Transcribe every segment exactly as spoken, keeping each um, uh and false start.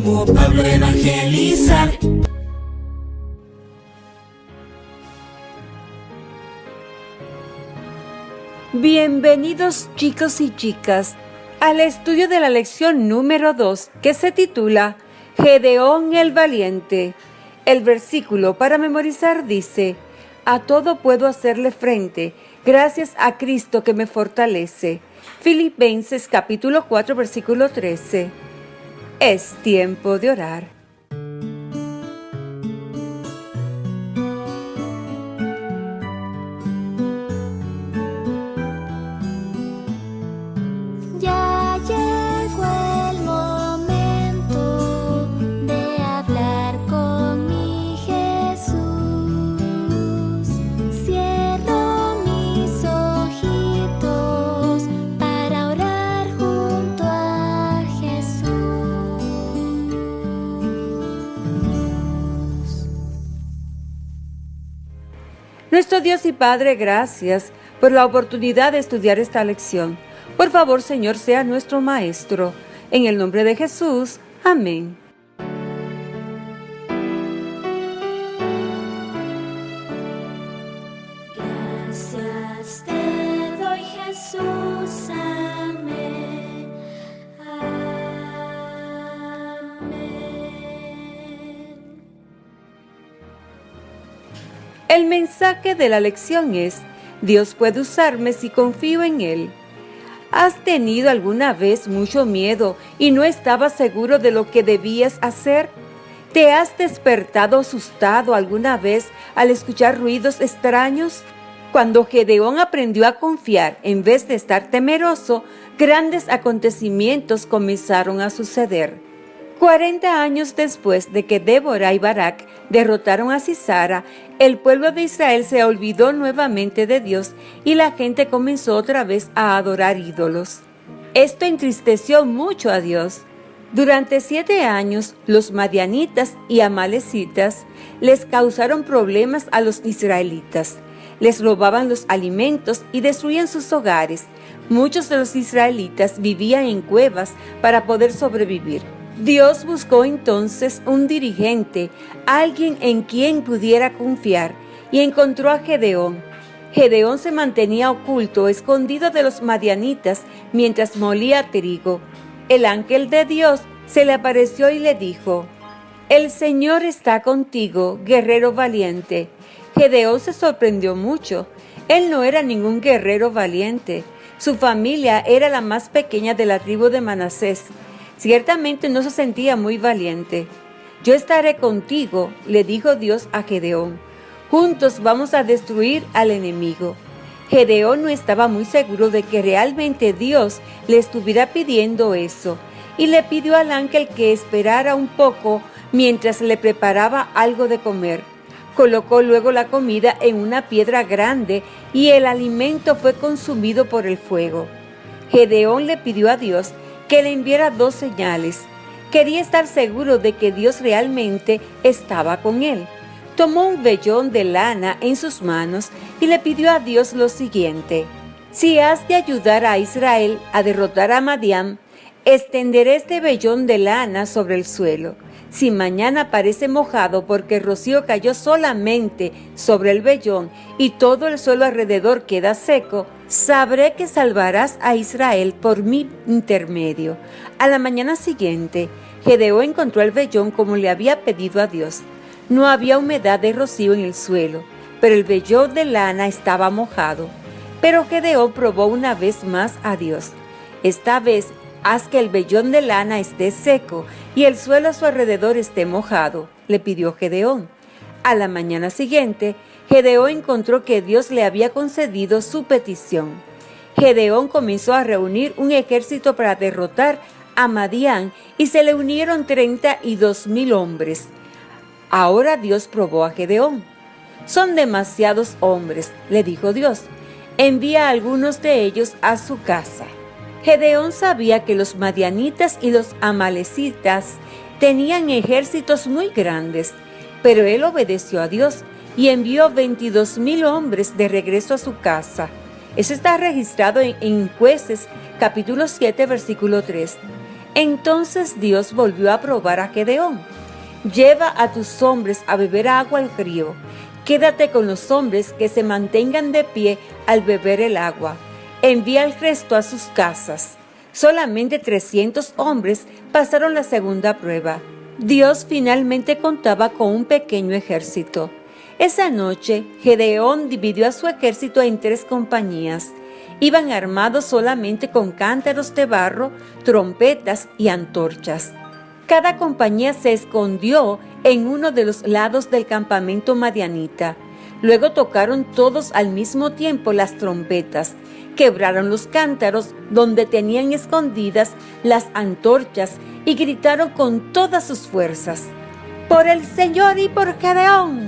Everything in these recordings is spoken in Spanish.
como Pablo evangelizar. Bienvenidos chicos y chicas al estudio de la lección número dos, que se titula Gedeón el Valiente. El versículo para memorizar dice: a todo puedo hacerle frente, gracias a Cristo que me fortalece. Filipenses capítulo cuatro, versículo trece. Es tiempo de orar. Ya llegó el momento de hablar con mi Jesús. Cierro mis ojitos para orar junto a Jesús. Nuestro Dios y Padre, gracias por la oportunidad de estudiar esta lección. Por favor, Señor, sea nuestro Maestro. En el nombre de Jesús. Amén. Gracias te doy, Jesús. Amén. Amén. El mensaje de la lección es: Dios puede usarme si confío en Él. ¿Has tenido alguna vez mucho miedo y no estabas seguro de lo que debías hacer? ¿Te has despertado asustado alguna vez al escuchar ruidos extraños? Cuando Gedeón aprendió a confiar en vez de estar temeroso, grandes acontecimientos comenzaron a suceder. Cuarenta años después de que Débora y Barak derrotaron a Sisara, el pueblo de Israel se olvidó nuevamente de Dios y la gente comenzó otra vez a adorar ídolos. Esto entristeció mucho a Dios. Durante siete años, los madianitas y amalecitas les causaron problemas a los israelitas. Les robaban los alimentos y destruían sus hogares. Muchos de los israelitas vivían en cuevas para poder sobrevivir. Dios buscó entonces un dirigente, alguien en quien pudiera confiar, y encontró a Gedeón. Gedeón se mantenía oculto, escondido de los madianitas, mientras molía trigo. El ángel de Dios se le apareció y le dijo: «El Señor está contigo, guerrero valiente». Gedeón se sorprendió mucho. Él no era ningún guerrero valiente. Su familia era la más pequeña de la tribu de Manasés. Ciertamente no se sentía muy valiente. «Yo estaré contigo», le dijo Dios a Gedeón. «Juntos vamos a destruir al enemigo». Gedeón no estaba muy seguro de que realmente Dios le estuviera pidiendo eso, y le pidió al ángel que esperara un poco mientras le preparaba algo de comer. Colocó luego la comida en una piedra grande y el alimento fue consumido por el fuego. Gedeón le pidió a Dios que le enviara dos señales. Quería estar seguro de que Dios realmente estaba con él. Tomó un vellón de lana en sus manos y le pidió a Dios lo siguiente: «Si has de ayudar a Israel a derrotar a Madián, extenderé este vellón de lana sobre el suelo. Si mañana parece mojado porque el rocío cayó solamente sobre el vellón y todo el suelo alrededor queda seco, sabré que salvarás a Israel por mi intermedio». A la mañana siguiente, Gedeón encontró el vellón como le había pedido a Dios. No había humedad de rocío en el suelo, pero el vellón de lana estaba mojado. Pero Gedeón probó una vez más a Dios. «Esta vez haz que el vellón de lana esté seco y el suelo a su alrededor esté mojado», le pidió Gedeón. A la mañana siguiente, Gedeón encontró que Dios le había concedido su petición. Gedeón comenzó a reunir un ejército para derrotar a Madián y se le unieron treinta y dos mil hombres. Ahora Dios probó a Gedeón. «Son demasiados hombres», le dijo Dios. «Envía a algunos de ellos a su casa». Gedeón sabía que los madianitas y los amalecitas tenían ejércitos muy grandes, pero él obedeció a Dios y envió veintidós mil hombres de regreso a su casa. Eso está registrado en, en Jueces capítulo siete, versículo tres. Entonces Dios volvió a probar a Gedeón. Lleva a tus hombres a beber agua al río. Quédate con los hombres que se mantengan de pie al beber el agua. Envía el resto a sus casas. Solamente trescientos hombres pasaron la segunda prueba. Dios finalmente contaba con un pequeño ejército. Esa noche, Gedeón dividió a su ejército en tres compañías. Iban armados solamente con cántaros de barro, trompetas y antorchas. Cada compañía se escondió en uno de los lados del campamento madianita. Luego tocaron todos al mismo tiempo las trompetas, quebraron los cántaros donde tenían escondidas las antorchas y gritaron con todas sus fuerzas: ¡Por el Señor y por Gedeón!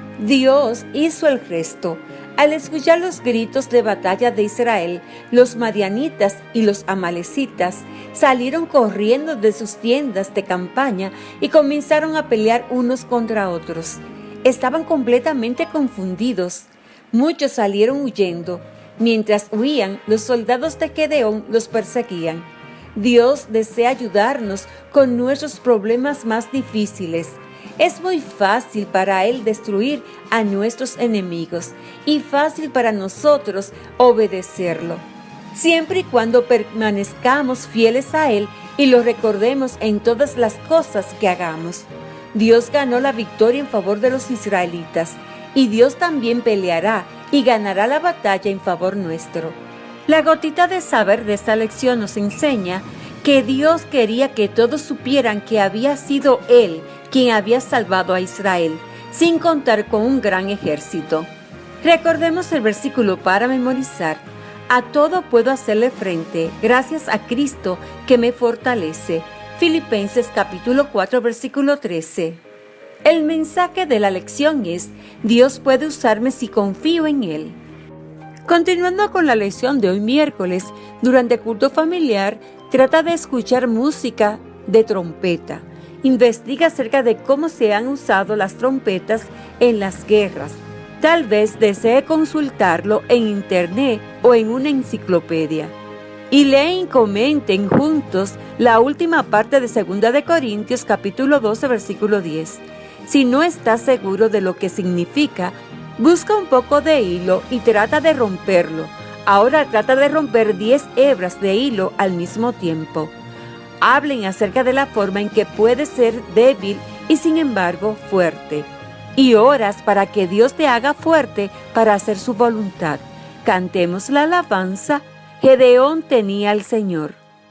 Dios hizo el resto. Al escuchar los gritos de batalla de Israel, los madianitas y los amalecitas salieron corriendo de sus tiendas de campaña y comenzaron a pelear unos contra otros. Estaban completamente confundidos. Muchos salieron huyendo. Mientras huían, los soldados de Gedeón los perseguían. Dios desea ayudarnos con nuestros problemas más difíciles. Es muy fácil para Él destruir a nuestros enemigos y fácil para nosotros obedecerlo, siempre y cuando permanezcamos fieles a Él y lo recordemos en todas las cosas que hagamos. Dios ganó la victoria en favor de los israelitas y Dios también peleará y ganará la batalla en favor nuestro. La gotita de saber de esta lección nos enseña que Dios quería que todos supieran que había sido Él quien había salvado a Israel, sin contar con un gran ejército. Recordemos el versículo para memorizar: a todo puedo hacerle frente, gracias a Cristo que me fortalece. Filipenses capítulo cuatro, versículo trece. El mensaje de la lección es: Dios puede usarme si confío en Él. Continuando con la lección de hoy miércoles, durante culto familiar, trata de escuchar música de trompeta. Investiga acerca de cómo se han usado las trompetas en las guerras. Tal vez desee consultarlo en internet o en una enciclopedia. Y leen y comenten juntos la última parte de segunda de Corintios capítulo doce, versículo diez. Si no estás seguro de lo que significa, busca un poco de hilo y trata de romperlo. Ahora trata de romper diez hebras de hilo al mismo tiempo. Hablen acerca de la forma en que puedes ser débil y sin embargo fuerte. Y oras para que Dios te haga fuerte para hacer su voluntad. Cantemos la alabanza: Gedeón tenía al Señor.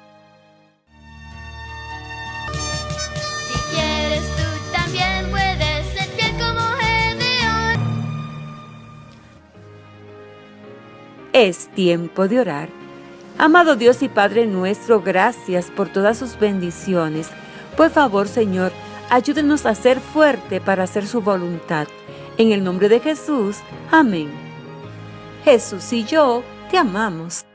Si quieres tú también puedes ser fiel como Gedeón. Es tiempo de orar. Amado Dios y Padre nuestro, gracias por todas sus bendiciones. Por favor, Señor, ayúdenos a ser fuerte para hacer su voluntad. En el nombre de Jesús, amén. Jesús y yo te amamos.